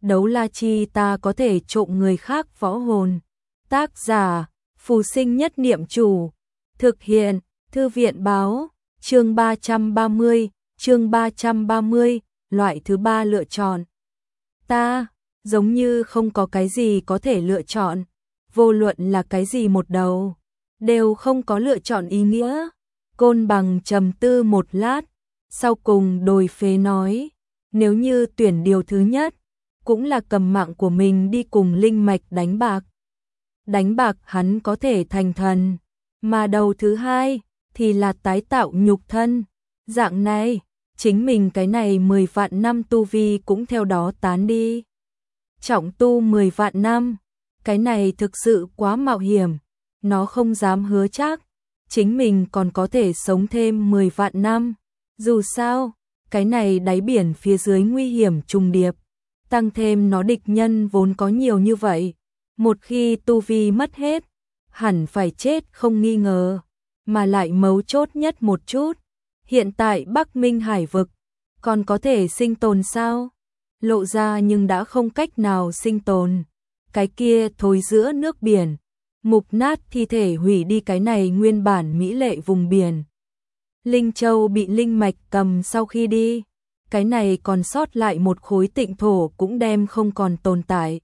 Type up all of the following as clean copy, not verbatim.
đấu la chi ta có thể trộm người khác võ hồn. Tác giả, Phù Sinh Nhất Niệm Chủ. Thực hiện, Thư viện báo, chương 330, loại thứ ba lựa chọn. Ta, giống như không có cái gì có thể lựa chọn, vô luận là cái gì một đầu, đều không có lựa chọn ý nghĩa. Côn Bằng trầm tư một lát, sau cùng đổi phế nói, nếu như tuyển điều thứ nhất, cũng là cầm mạng của mình đi cùng linh mạch đánh bạc. Đánh bạc hắn có thể thành thần, mà đầu thứ hai thì là tái tạo nhục thân. Dạng này, chính mình cái này 10 vạn năm tu vi cũng theo đó tán đi. Trọng tu 10 vạn năm, cái này thực sự quá mạo hiểm, nó không dám hứa chắc chính mình còn có thể sống thêm 10 vạn năm. Dù sao, cái này đáy biển phía dưới nguy hiểm trùng điệp, tăng thêm nó địch nhân vốn có nhiều như vậy, một khi tu vi mất hết, hẳn phải chết không nghi ngờ. Mà lại mấu chốt nhất một chút, hiện tại Bắc Minh Hải vực còn có thể sinh tồn sao? Lộ ra nhưng đã không cách nào sinh tồn. Cái kia thối giữa nước biển, mục nát thi thể hủy đi cái này nguyên bản mỹ lệ vùng biển. Linh Châu bị linh mạch cầm sau khi đi, cái này còn sót lại một khối tịnh thổ cũng đem không còn tồn tại.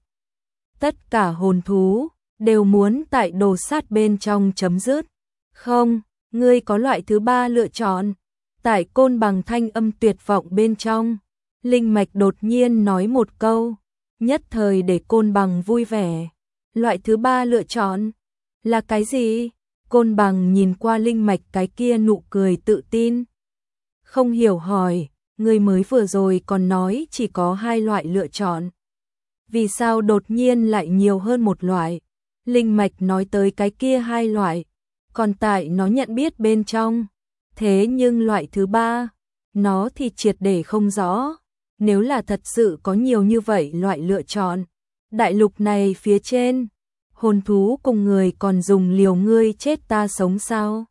Tất cả hồn thú đều muốn tại đồ sát bên trong chấm dứt. Không, ngươi có loại thứ ba lựa chọn. Tại Côn Bằng thanh âm tuyệt vọng bên trong, linh mạch đột nhiên nói một câu, nhất thời để Côn Bằng vui vẻ. Loại thứ ba lựa chọn là cái gì? Côn Bằng nhìn qua linh mạch cái kia nụ cười tự tin. Không hiểu hỏi, ngươi mới vừa rồi còn nói chỉ có hai loại lựa chọn. Vì sao đột nhiên lại nhiều hơn một loại? Linh mạch nói tới cái kia hai loại, còn tại nó nhận biết bên trong. Thế nhưng loại thứ ba, nó thì triệt để không rõ. Nếu là thật sự có nhiều như vậy loại lựa chọn, đại lục này phía trên, hồn thú cùng người còn dùng liều ngươi chết ta sống sao?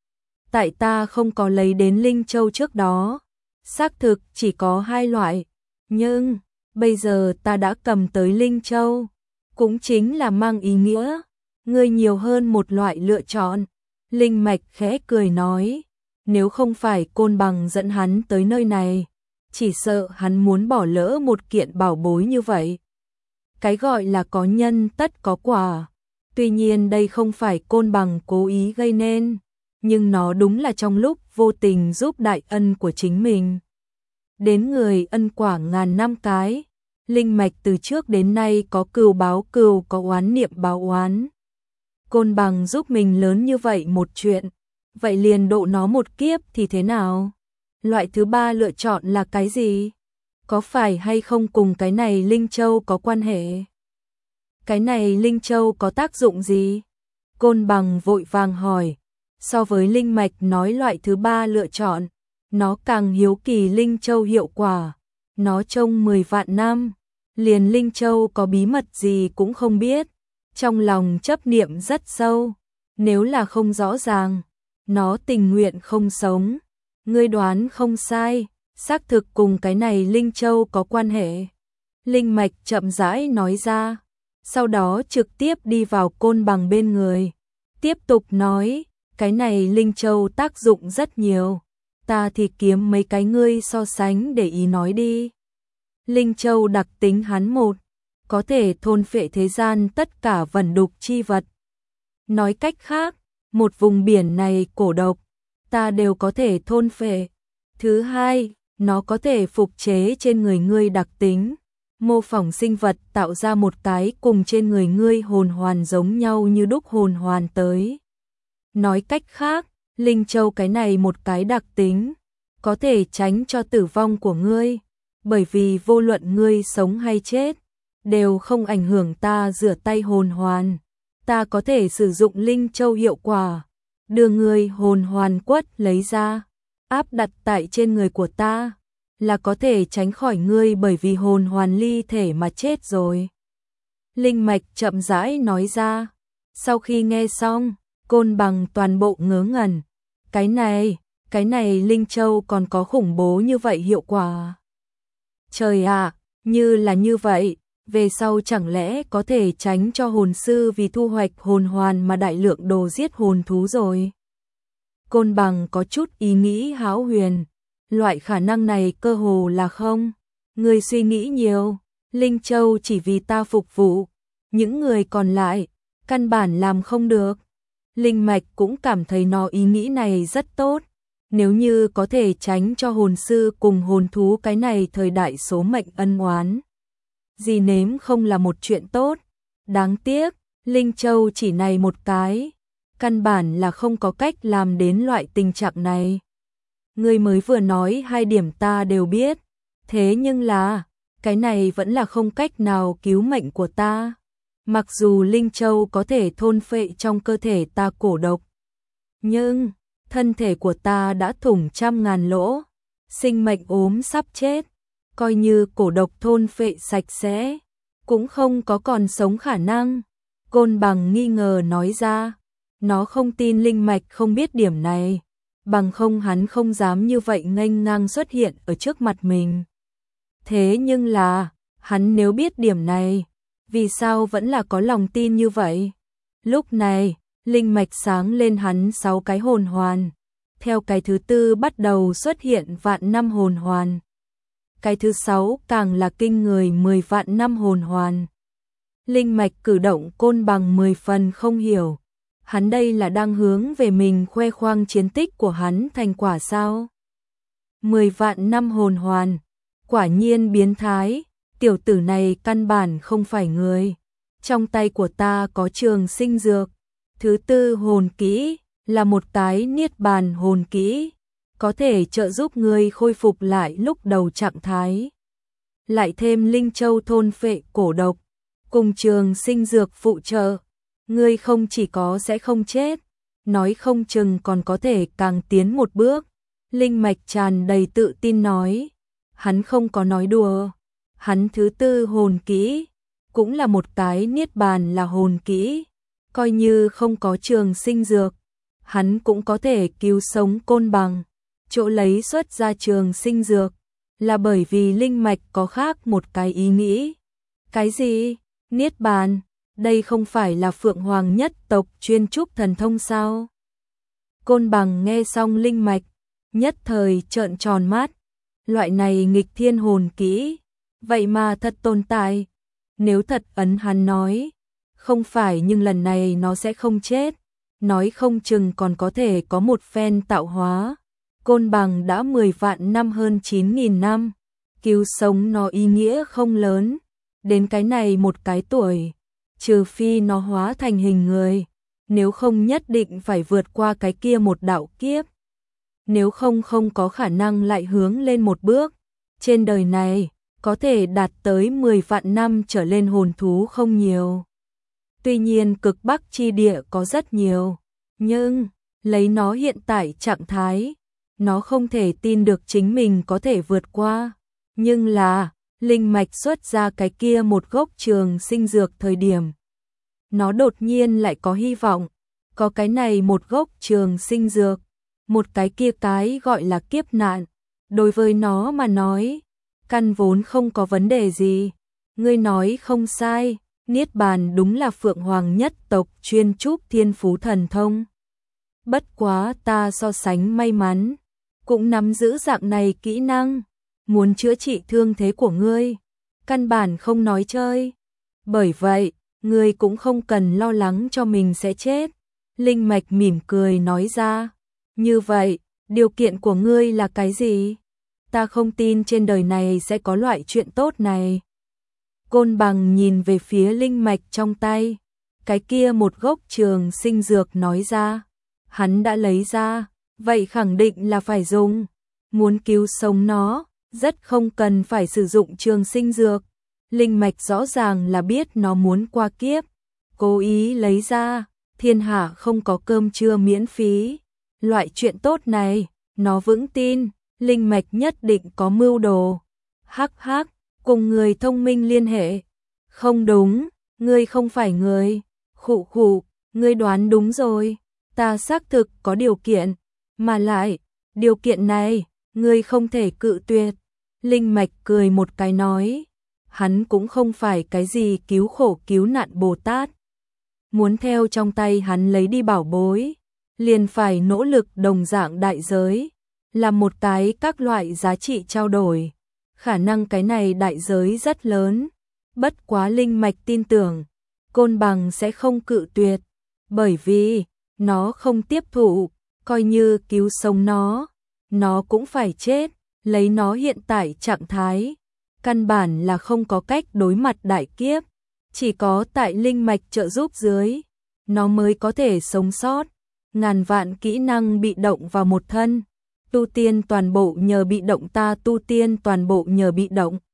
Tại ta không có lấy đến Linh Châu trước đó, xác thực chỉ có hai loại, nhưng bây giờ ta đã cầm tới Linh Châu, cũng chính là mang ý nghĩa ngươi nhiều hơn một loại lựa chọn. Linh mạch khẽ cười nói, nếu không phải Côn Bằng dẫn hắn tới nơi này, chỉ sợ hắn muốn bỏ lỡ một kiện bảo bối như vậy. Cái gọi là có nhân tất có quả. Tuy nhiên đây không phải Côn Bằng cố ý gây nên, nhưng nó đúng là trong lúc vô tình giúp đại ân của chính mình. Đến người ân quả ngàn năm cái, linh mạch từ trước đến nay có cừu báo cừu, có oán niệm báo oán. Côn Bằng giúp mình lớn như vậy một chuyện, vậy liền độ nó một kiếp thì thế nào? Loại thứ ba lựa chọn là cái gì? Có phải hay không cùng cái này Linh Châu có quan hệ? Cái này Linh Châu có tác dụng gì? Côn Bằng vội vàng hỏi. So với linh mạch nói loại thứ ba lựa chọn, nó càng hiếu kỳ Linh Châu hiệu quả. Nó trông 10 vạn năm, liền Linh Châu có bí mật gì cũng không biết. Trong lòng chấp niệm rất sâu, nếu là không rõ ràng, nó tình nguyện không sống. Ngươi đoán không sai, xác thực cùng cái này Linh Châu có quan hệ. Linh mạch chậm rãi nói ra, sau đó trực tiếp đi vào Côn Bằng bên người. Tiếp tục nói, cái này Linh Châu tác dụng rất nhiều, ta thì kiếm mấy cái ngươi so sánh để ý nói đi. Linh Châu đặc tính hắn một, có thể thôn phệ thế gian tất cả vẩn đục chi vật. Nói cách khác, một vùng biển này cổ độc, ta đều có thể thôn phệ. Thứ hai, nó có thể phục chế trên người ngươi đặc tính, mô phỏng sinh vật tạo ra một cái cùng trên người ngươi hồn hoàn giống nhau như đúc hồn hoàn tới. Nói cách khác, Linh Châu cái này một cái đặc tính, có thể tránh cho tử vong của ngươi, bởi vì vô luận ngươi sống hay chết, đều không ảnh hưởng ta rửa tay hồn hoàn. Ta có thể sử dụng Linh Châu hiệu quả, đưa ngươi hồn hoàn quất lấy ra, áp đặt tại trên người của ta, là có thể tránh khỏi ngươi bởi vì hồn hoàn ly thể mà chết rồi. Linh mạch chậm rãi nói ra. Sau khi nghe xong, Côn Bằng toàn bộ ngớ ngẩn. Cái này Linh Châu còn có khủng bố như vậy hiệu quả. Trời ạ, Như là như vậy, về sau chẳng lẽ có thể tránh cho hồn sư vì thu hoạch hồn hoàn mà đại lượng đồ giết hồn thú rồi. Côn Bằng có chút ý nghĩ hão huyền, loại khả năng này cơ hồ là không. Người suy nghĩ nhiều, Linh Châu chỉ vì ta phục vụ, những người còn lại, căn bản làm không được. Linh Mạch cũng cảm thấy nó ý nghĩ này rất tốt, nếu như có thể tránh cho hồn sư cùng hồn thú cái này thời đại số mệnh ân oán. Gì nếm không là một chuyện tốt, đáng tiếc, Linh Châu chỉ này một cái, căn bản là không có cách làm đến loại tình trạng này. Ngươi mới vừa nói hai điểm ta đều biết, thế nhưng là, cái này vẫn là không cách nào cứu mệnh của ta. Mặc dù Linh Châu có thể thôn phệ trong cơ thể ta cổ độc, nhưng thân thể của ta đã thủng trăm ngàn lỗ, sinh mệnh ốm sắp chết, coi như cổ độc thôn phệ sạch sẽ, cũng không có còn sống khả năng. Côn Bằng nghi ngờ nói ra, nó không tin Linh Mạch không biết điểm này, bằng không hắn không dám như vậy nghênh ngang xuất hiện ở trước mặt mình. Thế nhưng là, hắn nếu biết điểm này, vì sao vẫn là có lòng tin như vậy? Lúc này, Linh Mạch sáng lên hắn 6 cái hồn hoàn, theo cái thứ tư bắt đầu xuất hiện vạn năm hồn hoàn. Cái thứ 6 càng là kinh người 10 vạn năm hồn hoàn. Linh Mạch cử động Côn Bằng 10 phần không hiểu. Hắn đây là đang hướng về mình khoe khoang chiến tích của hắn thành quả sao? 10 vạn năm hồn hoàn, quả nhiên biến thái, tiểu tử này căn bản không phải người. Trong tay của ta có trường sinh dược, thứ tư hồn kỹ là một cái niết bàn hồn kỹ, có thể trợ giúp ngươi khôi phục lại lúc đầu trạng thái. Lại thêm Linh Châu thôn phệ cổ độc, cùng trường sinh dược phụ trợ, ngươi không chỉ có sẽ không chết, nói không chừng còn có thể càng tiến một bước. Linh Mạch tràn đầy tự tin nói, hắn không có nói đùa, hắn thứ tư hồn kỹ, cũng là một cái niết bàn là hồn kỹ, coi như không có trường sinh dược, hắn cũng có thể cứu sống Côn Bằng. Chỗ lấy xuất ra trường sinh dược, là bởi vì Linh Mạch có khác một cái ý nghĩ. Cái gì? Niết bàn? Đây không phải là Phượng Hoàng nhất tộc chuyên trúc thần thông sao? Côn Bằng nghe xong Linh Mạch, nhất thời trợn tròn mắt. Loại này nghịch thiên hồn kỹ, vậy mà thật tồn tại. Nếu thật ấn hắn nói, không phải nhưng lần này nó sẽ không chết, nói không chừng còn có thể có một phen tạo hóa. Côn Bằng đã 10 vạn năm hơn 9.000 năm, cứu sống nó ý nghĩa không lớn, đến cái này một cái tuổi, trừ phi nó hóa thành hình người, nếu không nhất định phải vượt qua cái kia một đạo kiếp. Nếu không không có khả năng lại hướng lên một bước, trên đời này, có thể đạt tới 10 vạn năm trở lên hồn thú không nhiều. Tuy nhiên cực Bắc chi địa có rất nhiều, nhưng, lấy nó hiện tại trạng thái, nó không thể tin được chính mình có thể vượt qua. Nhưng là, Linh Mạch xuất ra cái kia một gốc trường sinh dược thời điểm. Nó đột nhiên lại có hy vọng, có cái này một gốc trường sinh dược, một cái kia cái gọi là kiếp nạn. Đối với nó mà nói, căn vốn không có vấn đề gì. Ngươi nói không sai, Niết bàn đúng là Phượng Hoàng nhất tộc chuyên trúc thiên phú thần thông. Bất quá ta so sánh may mắn, cũng nắm giữ dạng này kỹ năng, muốn chữa trị thương thế của ngươi, căn bản không nói chơi. Bởi vậy, ngươi cũng không cần lo lắng cho mình sẽ chết. Linh Mạch mỉm cười nói ra, như vậy, điều kiện của ngươi là cái gì? Ta không tin trên đời này sẽ có loại chuyện tốt này. Côn Bằng nhìn về phía Linh Mạch trong tay, cái kia một gốc trường sinh dược nói ra, hắn đã lấy ra, vậy khẳng định là phải dùng. Muốn cứu sống nó, rất không cần phải sử dụng trường sinh dược. Linh Mạch rõ ràng là biết nó muốn qua kiếp, cố ý lấy ra, thiên hạ không có cơm trưa miễn phí. Loại chuyện tốt này, nó vững tin, Linh Mạch nhất định có mưu đồ. Hắc hắc, cùng người thông minh liên hệ. Không đúng, ngươi không phải người. Khụ khụ, ngươi đoán đúng rồi. Ta xác thực có điều kiện, mà lại, điều kiện này, ngươi không thể cự tuyệt. Linh Mạch cười một cái nói, hắn cũng không phải cái gì cứu khổ cứu nạn Bồ Tát. Muốn theo trong tay hắn lấy đi bảo bối, liền phải nỗ lực đồng dạng đại giới, là một cái các loại giá trị trao đổi. Khả năng cái này đại giới rất lớn, bất quá linh mạch tin tưởng, Côn Bằng sẽ không cự tuyệt, bởi vì nó không tiếp thụ, coi như cứu sống nó cũng phải chết, lấy nó hiện tại trạng thái, căn bản là không có cách đối mặt đại kiếp, chỉ có tại linh mạch trợ giúp dưới, nó mới có thể sống sót. Ngàn vạn kỹ năng bị động vào một thân, tu tiên toàn bộ nhờ bị động, ta tu tiên toàn bộ nhờ bị động.